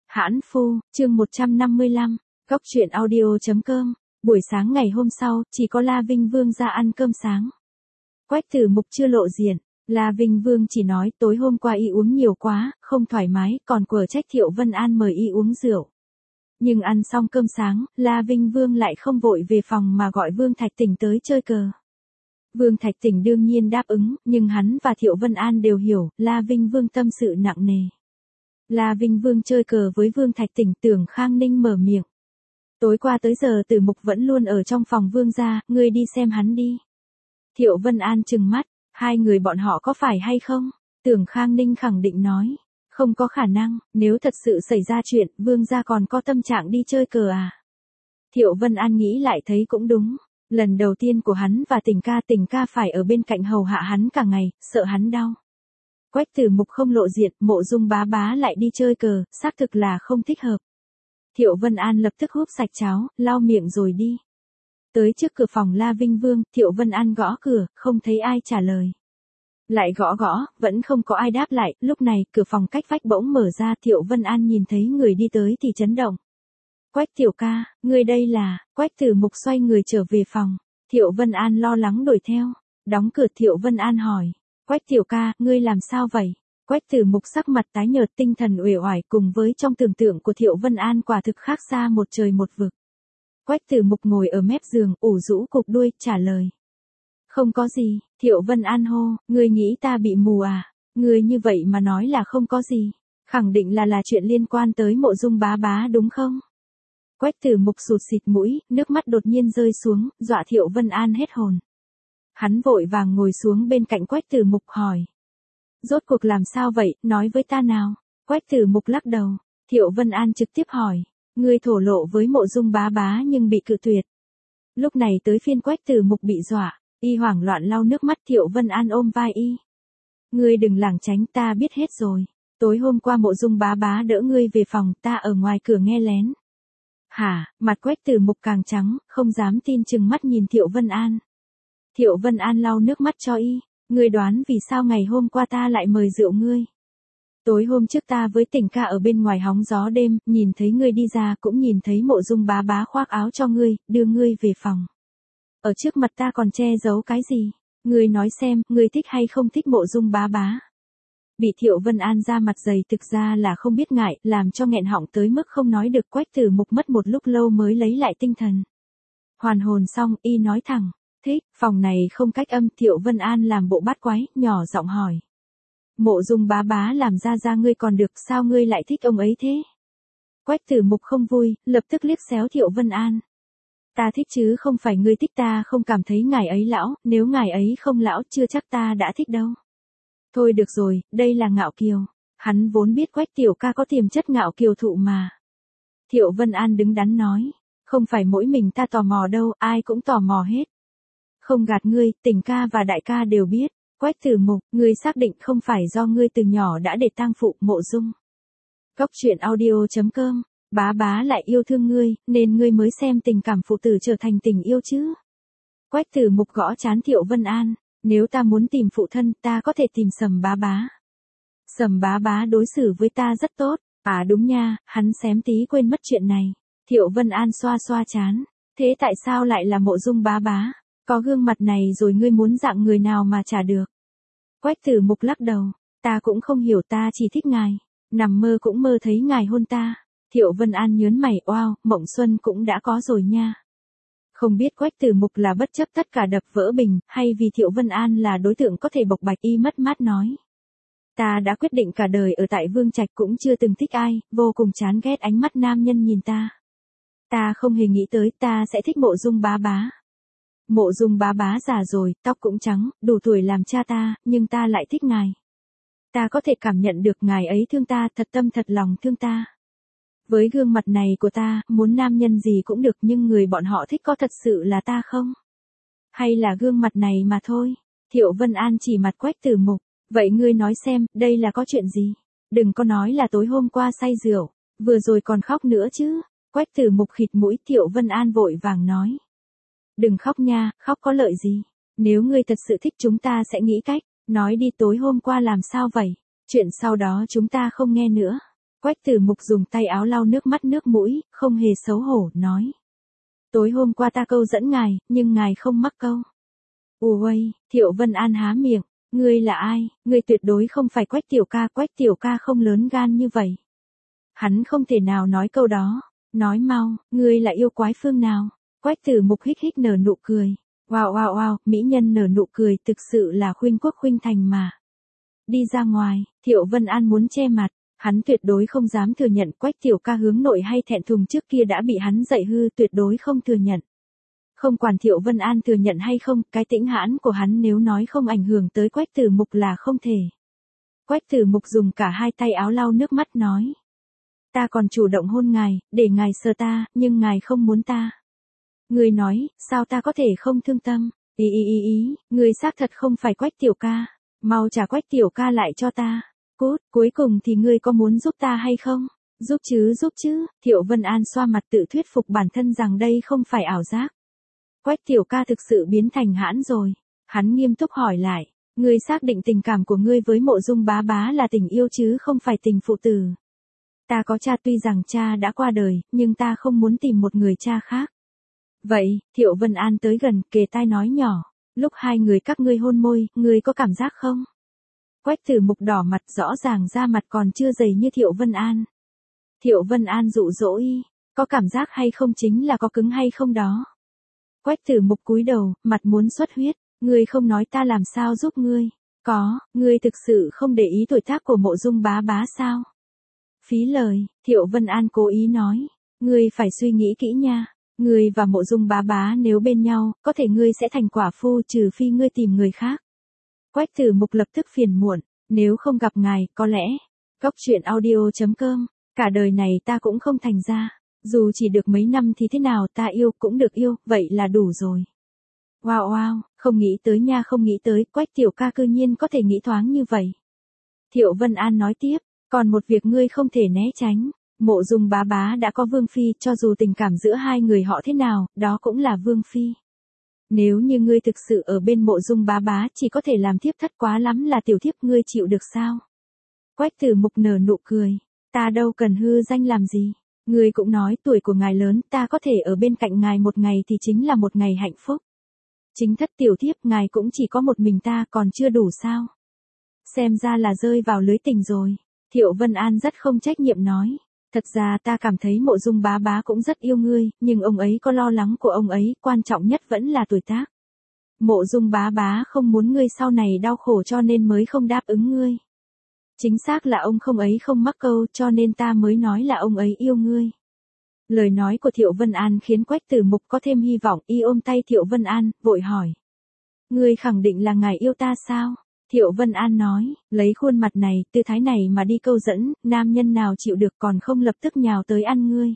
Hãn Phu, chương 155, Cốc truyện audio.com. Buổi sáng ngày hôm sau, chỉ có La Vinh Vương ra ăn cơm sáng. Quách Tử Mục chưa lộ diện, La Vinh Vương chỉ nói tối hôm qua y uống nhiều quá, không thoải mái, còn quở trách Thiệu Vân An mời y uống rượu. Nhưng ăn xong cơm sáng, La Vinh Vương lại không vội về phòng mà gọi Vương Thạch Tỉnh tới chơi cờ. Vương Thạch Tỉnh đương nhiên đáp ứng, nhưng hắn và Thiệu Vân An đều hiểu, La Vinh Vương tâm sự nặng nề. La Vinh Vương chơi cờ với Vương Thạch Tỉnh, Tưởng Khang Ninh mở miệng. Tối qua tới giờ Tử Mục vẫn luôn ở trong phòng Vương gia, ngươi đi xem hắn đi. Thiệu Vân An trừng mắt, hai người bọn họ có phải hay không? Tưởng Khang Ninh khẳng định nói, không có khả năng, nếu thật sự xảy ra chuyện, Vương gia còn có tâm trạng đi chơi cờ à? Thiệu Vân An nghĩ lại thấy cũng đúng, lần đầu tiên của hắn và Tỉnh ca phải ở bên cạnh hầu hạ hắn cả ngày, sợ hắn đau. Quách Tử Mục không lộ diện, Mộ Dung bá bá lại đi chơi cờ, xác thực là không thích hợp. Thiệu Vân An lập tức húp sạch cháo, lau miệng rồi đi. Tới trước cửa phòng La Vinh Vương, Thiệu Vân An gõ cửa, không thấy ai trả lời. Lại gõ, vẫn không có ai đáp lại, lúc này cửa phòng cách vách bỗng mở ra, Thiệu Vân An nhìn thấy người đi tới thì chấn động. Quách tiểu ca, ngươi đây là? Quách Tử Mục xoay người trở về phòng, Thiệu Vân An lo lắng đuổi theo, đóng cửa Thiệu Vân An hỏi. Quách tiểu ca, ngươi làm sao vậy? Quách Tử Mục sắc mặt tái nhợt, tinh thần uể oải, cùng với trong tưởng tượng của Thiệu Vân An quả thực khác xa một trời một vực. Quách Tử Mục ngồi ở mép giường, ủ rũ cục đuôi, trả lời. Không có gì. Thiệu Vân An hô, ngươi nghĩ ta bị mù à? Ngươi như vậy mà nói là không có gì. Khẳng định là chuyện liên quan tới Mộ Dung bá bá đúng không? Quách Tử Mục sụt xịt mũi, nước mắt đột nhiên rơi xuống, dọa Thiệu Vân An hết hồn. Hắn vội vàng ngồi xuống bên cạnh Quách Tử Mục hỏi. Rốt cuộc làm sao vậy, nói với ta nào. Quách Tử Mục lắc đầu. Thiệu Vân An trực tiếp hỏi. Ngươi thổ lộ với Mộ Dung bá bá nhưng bị cự tuyệt. Lúc này tới phiên Quách Tử Mục bị dọa, y hoảng loạn lau nước mắt. Thiệu Vân An ôm vai y. Ngươi đừng lảng tránh, ta biết hết rồi. Tối hôm qua Mộ Dung bá bá đỡ ngươi về phòng, ta ở ngoài cửa nghe lén. Hả? Mặt Quách Tử Mục càng trắng, không dám tin, chừng mắt nhìn Thiệu Vân An. Thiệu Vân An lau nước mắt cho y. Ngươi đoán vì sao ngày hôm qua ta lại mời rượu ngươi? Tối hôm trước ta với Tỉnh ca ở bên ngoài hóng gió đêm, nhìn thấy ngươi đi ra, cũng nhìn thấy Mộ Dung bá bá khoác áo cho ngươi, đưa ngươi về phòng. Ở trước mặt ta còn che giấu cái gì? Ngươi nói xem, ngươi thích hay không thích Mộ Dung bá bá? Bị Thiệu Vân An ra mặt dày thực ra là không biết ngại, làm cho nghẹn họng tới mức không nói được. Quách Tử Mục mất một lúc lâu mới lấy lại tinh thần. Hoàn hồn xong, y nói thẳng. Thích, phòng này không cách âm. Thiệu Vân An làm bộ bắt quái, nhỏ giọng hỏi. Mộ Dung bá bá làm ra ngươi còn được, sao ngươi lại thích ông ấy thế? Quách Tử Mục không vui, lập tức liếc xéo Thiệu Vân An. Ta thích chứ không phải ngươi thích, ta không cảm thấy ngài ấy lão, nếu ngài ấy không lão chưa chắc ta đã thích đâu. Thôi được rồi, đây là ngạo kiều. Hắn vốn biết Quách tiểu ca có tiềm chất ngạo kiều thụ mà. Thiệu Vân An đứng đắn nói. Không phải mỗi mình ta tò mò đâu, ai cũng tò mò hết. Không gạt ngươi, Tỉnh ca và đại ca đều biết. Quách Tử Mục, ngươi xác định không phải do ngươi từ nhỏ đã để tang phụ Mộ Dung. Cốc truyện audio.com. Bá bá lại yêu thương ngươi, nên ngươi mới xem tình cảm phụ tử trở thành tình yêu chứ. Quách Tử Mục gõ trán Thiệu Vân An. Nếu ta muốn tìm phụ thân, ta có thể tìm Sầm bá bá. Sầm bá bá đối xử với ta rất tốt. À đúng nha, hắn xém tí quên mất chuyện này. Thiệu Vân An xoa xoa trán. Thế tại sao lại là Mộ Dung bá bá? Có gương mặt này rồi ngươi muốn dạng người nào mà trả được? Quách Tử Mục lắc đầu. Ta cũng không hiểu, ta chỉ thích ngài. Nằm mơ cũng mơ thấy ngài hôn ta. Thiệu Vân An nhớn mày, oao, mộng xuân cũng đã có rồi nha. Không biết Quách Tử Mục là bất chấp tất cả đập vỡ bình, hay vì Thiệu Vân An là đối tượng có thể bộc bạch, y mất mát nói. Ta đã quyết định cả đời ở tại Vương Trạch, cũng chưa từng thích ai, vô cùng chán ghét ánh mắt nam nhân nhìn ta. Ta không hề nghĩ tới ta sẽ thích Mộ Dung bá bá. Mộ Dung bá bá già rồi, tóc cũng trắng, đủ tuổi làm cha ta, nhưng ta lại thích ngài. Ta có thể cảm nhận được ngài ấy thương ta, thật tâm thật lòng thương ta. Với gương mặt này của ta, muốn nam nhân gì cũng được, nhưng người bọn họ thích có thật sự là ta không? Hay là gương mặt này mà thôi? Thiệu Vân An chỉ mặt Quách Tử Mục. Vậy ngươi nói xem, đây là có chuyện gì? Đừng có nói là tối hôm qua say rượu, vừa rồi còn khóc nữa chứ. Quách Tử Mục khịt mũi. Thiệu Vân An vội vàng nói. Đừng khóc nha, khóc có lợi gì? Nếu ngươi thật sự thích chúng ta sẽ nghĩ cách. Nói đi, tối hôm qua làm sao vậy? Chuyện sau đó chúng ta không nghe nữa. Quách Tử Mục dùng tay áo lau nước mắt nước mũi, không hề xấu hổ, nói. Tối hôm qua ta câu dẫn ngài, nhưng ngài không mắc câu. Ôi, Thiệu Vân An há miệng, ngươi là ai, ngươi tuyệt đối không phải Quách tiểu ca không lớn gan như vậy. Hắn không thể nào nói câu đó, nói mau, ngươi là yêu quái phương nào. Quách Tử Mục hích hích nở nụ cười, wow, mỹ nhân nở nụ cười thực sự là khuynh quốc khuynh thành mà. Đi ra ngoài, Thiệu Vân An muốn che mặt, hắn tuyệt đối không dám thừa nhận Quách tiểu ca hướng nội hay thẹn thùng trước kia đã bị hắn dạy hư, tuyệt đối không thừa nhận. Không quản Thiệu Vân An thừa nhận hay không, cái tĩnh hãn của hắn nếu nói không ảnh hưởng tới Quách Tử Mục là không thể. Quách Tử Mục dùng cả hai tay áo lau nước mắt nói. Ta còn chủ động hôn ngài, để ngài sờ ta, nhưng ngài không muốn ta. Người nói, sao ta có thể không thương tâm, người xác thật không phải Quách tiểu ca, mau trả Quách tiểu ca lại cho ta. Cút, cuối cùng thì ngươi có muốn giúp ta hay không? Giúp chứ, Thiệu Vân An xoa mặt tự thuyết phục bản thân rằng đây không phải ảo giác. Quách tiểu ca thực sự biến thành hãn rồi. Hắn nghiêm túc hỏi lại, ngươi xác định tình cảm của ngươi với Mộ Dung bá bá là tình yêu chứ không phải tình phụ tử. Ta có cha, tuy rằng cha đã qua đời, nhưng ta không muốn tìm một người cha khác. Vậy, Thiệu Vân An tới gần, kề tai nói nhỏ, lúc hai người các ngươi hôn môi, ngươi có cảm giác không? Quách Tử Mục đỏ mặt, rõ ràng da mặt còn chưa dày như Thiệu Vân An. Thiệu Vân An dụ dỗ y, có cảm giác hay không chính là có cứng hay không đó. Quách Tử Mục cúi đầu, mặt muốn xuất huyết, ngươi không nói ta làm sao giúp ngươi? Có, ngươi thực sự không để ý tuổi tác của Mộ Dung bá bá sao? Phí lời, Thiệu Vân An cố ý nói, ngươi phải suy nghĩ kỹ nha. Ngươi và Mộ Dung bá bá nếu bên nhau, có thể ngươi sẽ thành quả phu trừ phi ngươi tìm người khác. Quách Tử Mục lập tức phiền muộn, nếu không gặp ngài, có lẽ. Góc truyện audio.com, cả đời này ta cũng không thành ra. Dù chỉ được mấy năm thì thế nào ta yêu cũng được yêu, vậy là đủ rồi. Wow, không nghĩ tới nha, không nghĩ tới, Quách tiểu ca cư nhiên có thể nghĩ thoáng như vậy. Thiệu Vân An nói tiếp, còn một việc ngươi không thể né tránh. Mộ Dung bá bá đã có vương phi, cho dù tình cảm giữa hai người họ thế nào, đó cũng là vương phi. Nếu như ngươi thực sự ở bên Mộ Dung bá bá chỉ có thể làm thiếp thất, quá lắm là tiểu thiếp, ngươi chịu được sao? Quách Tử Mục nở nụ cười, ta đâu cần hư danh làm gì. Ngươi cũng nói tuổi của ngài lớn, ta có thể ở bên cạnh ngài một ngày thì chính là một ngày hạnh phúc. Chính thất tiểu thiếp, ngài cũng chỉ có một mình ta, còn chưa đủ sao? Xem ra là rơi vào lưới tình rồi. Thiệu Vân An rất không trách nhiệm nói. Thật ra ta cảm thấy Mộ Dung bá bá cũng rất yêu ngươi, nhưng ông ấy có lo lắng của ông ấy, quan trọng nhất vẫn là tuổi tác. Mộ Dung bá bá không muốn ngươi sau này đau khổ cho nên mới không đáp ứng ngươi. Chính xác là ông không ấy không mắc câu, cho nên ta mới nói là ông ấy yêu ngươi. Lời nói của Thiệu Vân An khiến Quách Tử Mục có thêm hy vọng, y ôm tay Thiệu Vân An, vội hỏi. Ngươi khẳng định là ngài yêu ta sao? Thiệu Vân An nói, lấy khuôn mặt này, tư thái này mà đi câu dẫn, nam nhân nào chịu được còn không lập tức nhào tới ăn ngươi.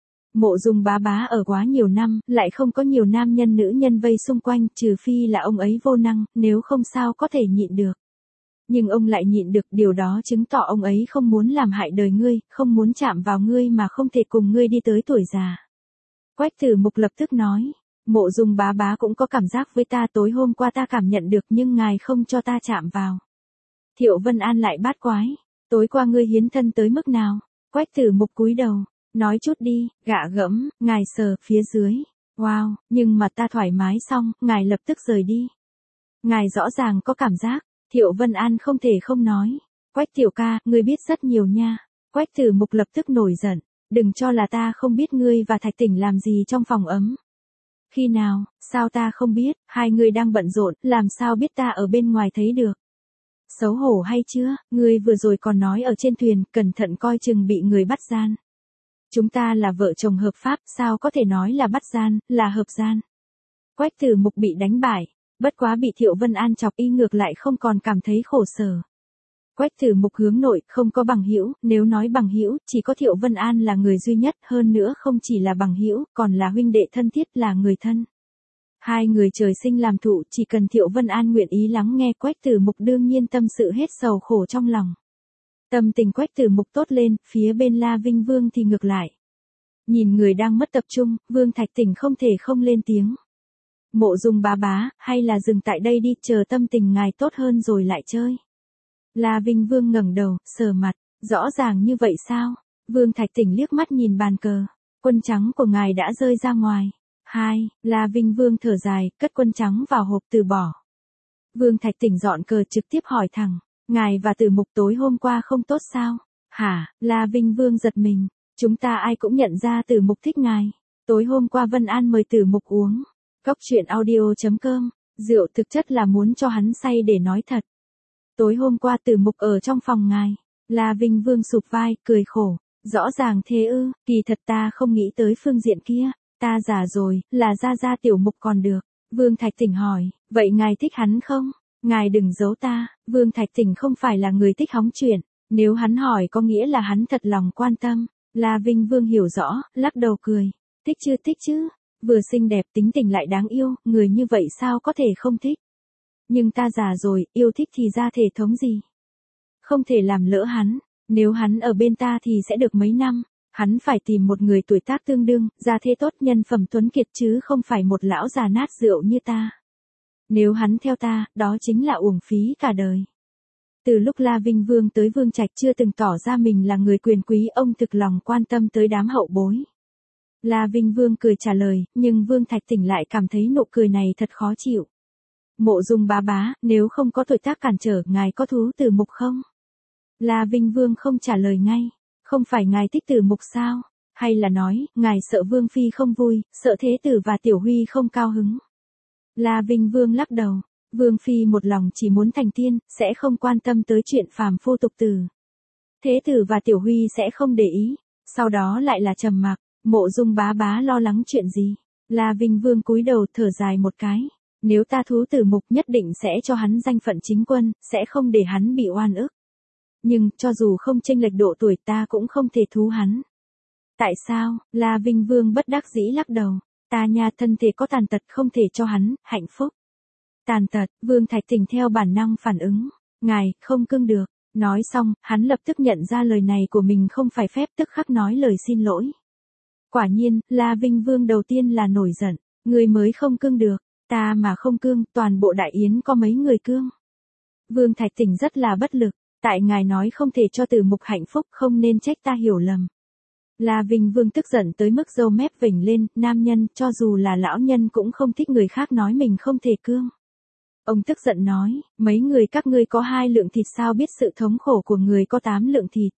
Mộ Dung bá bá ở quá nhiều năm, lại không có nhiều nam nhân nữ nhân vây xung quanh, trừ phi là ông ấy vô năng, nếu không sao có thể nhịn được. Nhưng ông lại nhịn được, điều đó chứng tỏ ông ấy không muốn làm hại đời ngươi, không muốn chạm vào ngươi mà không thể cùng ngươi đi tới tuổi già. Quách Tử Mục lập tức nói. Mộ Dung bá bá cũng có cảm giác với ta, tối hôm qua ta cảm nhận được nhưng ngài không cho ta chạm vào. Thiệu Vân An lại bát quái, tối qua ngươi hiến thân tới mức nào? Quách Tử Mục cúi đầu, nói chút đi, gạ gẫm, ngài sờ phía dưới. Wow, nhưng mà ta thoải mái xong, ngài lập tức rời đi. Ngài rõ ràng có cảm giác. Thiệu Vân An không thể không nói. Quách tiểu ca, ngươi biết rất nhiều nha. Quách Tử Mục lập tức nổi giận, đừng cho là ta không biết ngươi và Thạch Tỉnh làm gì trong phòng ấm. Khi nào, sao ta không biết, hai người đang bận rộn, làm sao biết ta ở bên ngoài thấy được. Xấu hổ hay chưa, ngươi vừa rồi còn nói ở trên thuyền, cẩn thận coi chừng bị người bắt gian. Chúng ta là vợ chồng hợp pháp, sao có thể nói là bắt gian, là hợp gian. Quách Tử Mục bị đánh bại, bất quá bị Thiệu Vân An chọc y ngược lại không còn cảm thấy khổ sở. Quách Tử Mục hướng nội, không có bằng hữu, nếu nói bằng hữu, chỉ có Thiệu Vân An là người duy nhất, hơn nữa không chỉ là bằng hữu, còn là huynh đệ thân thiết, là người thân. Hai người trời sinh làm thụ, chỉ cần Thiệu Vân An nguyện ý lắng nghe, Quách Tử Mục đương nhiên tâm sự hết sầu khổ trong lòng. Tâm tình Quách Tử Mục tốt lên, phía bên La Vinh Vương thì ngược lại. Nhìn người đang mất tập trung, Vương Thạch Tỉnh không thể không lên tiếng. Mộ Dung bá bá, hay là dừng tại đây đi, chờ tâm tình ngài tốt hơn rồi lại chơi. La Vinh Vương ngẩng đầu, sờ mặt, rõ ràng như vậy sao? Vương Thạch Tỉnh liếc mắt nhìn bàn cờ. Quân trắng của ngài đã rơi ra ngoài. 2. La Vinh Vương thở dài, cất quân trắng vào hộp từ bỏ. Vương Thạch Tỉnh dọn cờ trực tiếp hỏi thẳng. Ngài và Tử Mục tối hôm qua không tốt sao? Hả? La Vinh Vương giật mình. Chúng ta ai cũng nhận ra Tử Mục thích ngài. Tối hôm qua Vân An mời Tử Mục uống. Cốc truyện audio.com. Rượu thực chất là muốn cho hắn say để nói thật. Tối hôm qua Tử Mục ở trong phòng ngài. La Vinh Vương sụp vai, cười khổ. Rõ ràng thế ư, kỳ thật ta không nghĩ tới phương diện kia. Ta già rồi, là gia Tiểu Mục còn được. Vương Thạch Tỉnh hỏi, vậy ngài thích hắn không? Ngài đừng giấu ta, Vương Thạch Tỉnh không phải là người thích hóng chuyện. Nếu hắn hỏi có nghĩa là hắn thật lòng quan tâm. La Vinh Vương hiểu rõ, lắc đầu cười. Thích chứ, vừa xinh đẹp tính tình lại đáng yêu, người như vậy sao có thể không thích. Nhưng ta già rồi, yêu thích thì ra thể thống gì? Không thể làm lỡ hắn, nếu hắn ở bên ta thì sẽ được mấy năm. Hắn phải tìm một người tuổi tác tương đương, gia thế tốt nhân phẩm tuấn kiệt chứ không phải một lão già nát rượu như ta. Nếu hắn theo ta, đó chính là uổng phí cả đời. Từ lúc La Vinh Vương tới Vương Trạch chưa từng tỏ ra mình là người quyền quý, ông thực lòng quan tâm tới đám hậu bối. La Vinh Vương cười trả lời, nhưng Vương Thạch Tỉnh lại cảm thấy nụ cười này thật khó chịu. Mộ Dung bá, nếu không có tuổi tác cản trở, ngài có thú Tử Mục không? La Vinh Vương không trả lời ngay. Không phải ngài thích Tử Mục sao? Hay là nói, ngài sợ Vương Phi không vui, sợ Thế Tử và Tiểu Huy không cao hứng? La Vinh Vương lắc đầu. Vương Phi một lòng chỉ muốn thành tiên, sẽ không quan tâm tới chuyện phàm phu tục tử. Thế Tử và Tiểu Huy sẽ không để ý. Sau đó lại là trầm mặc. Mộ Dung bá lo lắng chuyện gì? La Vinh Vương cúi đầu thở dài một cái. Nếu ta thú Tử Mục nhất định sẽ cho hắn danh phận chính quân, sẽ không để hắn bị oan ức. Nhưng, cho dù không chênh lệch độ tuổi ta cũng không thể thú hắn. Tại sao? La Vinh Vương bất đắc dĩ lắc đầu. Ta nha, thân thể có tàn tật không thể cho hắn hạnh phúc. Tàn tật, Vương Thạch Tỉnh theo bản năng phản ứng. Ngài, không cưng được. Nói xong, hắn lập tức nhận ra lời này của mình không phải phép, tức khắc nói lời xin lỗi. Quả nhiên, La Vinh Vương đầu tiên là nổi giận. Người mới không cưng được. Ta mà không cương, toàn bộ đại yến có mấy người cương. Vương Thạch Tỉnh rất là bất lực. Tại ngài nói không thể cho Tử Mục hạnh phúc, không nên trách ta hiểu lầm. La Vinh Vương tức giận tới mức râu mép vểnh lên, nam nhân, cho dù là lão nhân cũng không thích người khác nói mình không thể cương. Ông tức giận nói, mấy người các ngươi có 2 lượng thịt sao biết sự thống khổ của người có 8 lượng thịt.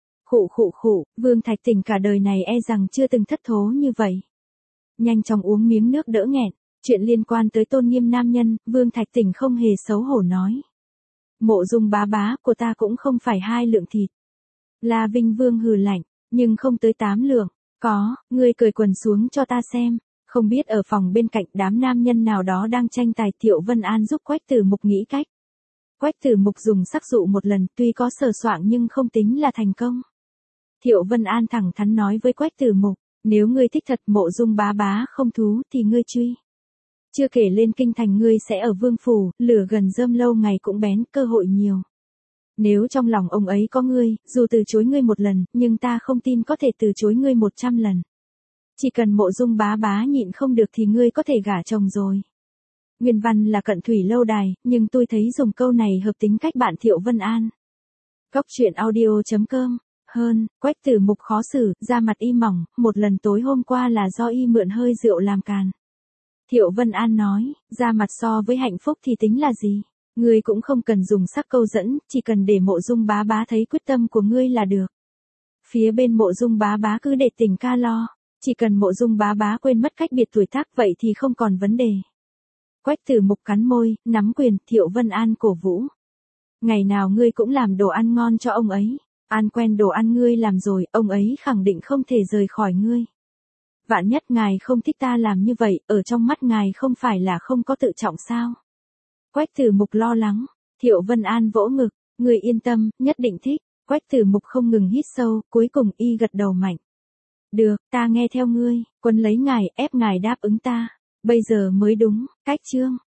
Khụ, Vương Thạch Tỉnh cả đời này e rằng chưa từng thất thố như vậy. Nhanh chóng uống miếng nước đỡ nghẹn, chuyện liên quan tới tôn nghiêm nam nhân, Vương Thạch Tỉnh không hề xấu hổ nói. Mộ Dung bá của ta cũng không phải 2 lượng thịt. La Vinh Vương hừ lạnh, nhưng không tới 8 lượng. Có, ngươi cởi quần xuống cho ta xem. Không biết ở phòng bên cạnh đám nam nhân nào đó đang tranh tài. Thiệu Vân An giúp Quách Tử Mục nghĩ cách. Quách Tử Mục dùng sắc dụ một lần, tuy có sờ soạng nhưng không tính là thành công. Thiệu Vân An thẳng thắn nói với Quách Tử Mục, nếu ngươi thích thật Mộ Dung bá không thú thì ngươi truy. Chưa kể lên kinh thành ngươi sẽ ở vương phủ, lửa gần rơm lâu ngày cũng bén, cơ hội nhiều. Nếu trong lòng ông ấy có ngươi, dù từ chối ngươi 1 lần, nhưng ta không tin có thể từ chối ngươi 100 lần. Chỉ cần Mộ Dung bá nhịn không được thì ngươi có thể gả chồng rồi. Nguyên văn là Cận Thủy Lâu Đài, nhưng tôi thấy dùng câu này hợp tính cách bạn Thiệu Vân An. Cốc truyện audio.com. Hơn, Quách Tử Mục khó xử, da mặt y mỏng, 1 lần tối hôm qua là do y mượn hơi rượu làm càn. Thiệu Vân An nói, da mặt so với hạnh phúc thì tính là gì? Ngươi cũng không cần dùng sắc câu dẫn, chỉ cần để Mộ Dung bá thấy quyết tâm của ngươi là được. Phía bên Mộ Dung bá cứ để tình ca lo, chỉ cần Mộ Dung bá quên mất cách biệt tuổi tác vậy thì không còn vấn đề. Quách Tử Mục cắn môi, nắm quyền, Thiệu Vân An cổ vũ. Ngày nào ngươi cũng làm đồ ăn ngon cho ông ấy, ăn quen đồ ăn ngươi làm rồi, ông ấy khẳng định không thể rời khỏi ngươi. Vạn nhất ngài không thích ta làm như vậy, ở trong mắt ngài không phải là không có tự trọng sao? Quách Tử Mục lo lắng, Thiệu Vân An vỗ ngực, người yên tâm, nhất định thích. Quách Tử Mục không ngừng hít sâu, cuối cùng y gật đầu mạnh. Được, ta nghe theo ngươi, quân lấy ngài, ép ngài đáp ứng ta. Bây giờ mới đúng, cách chương.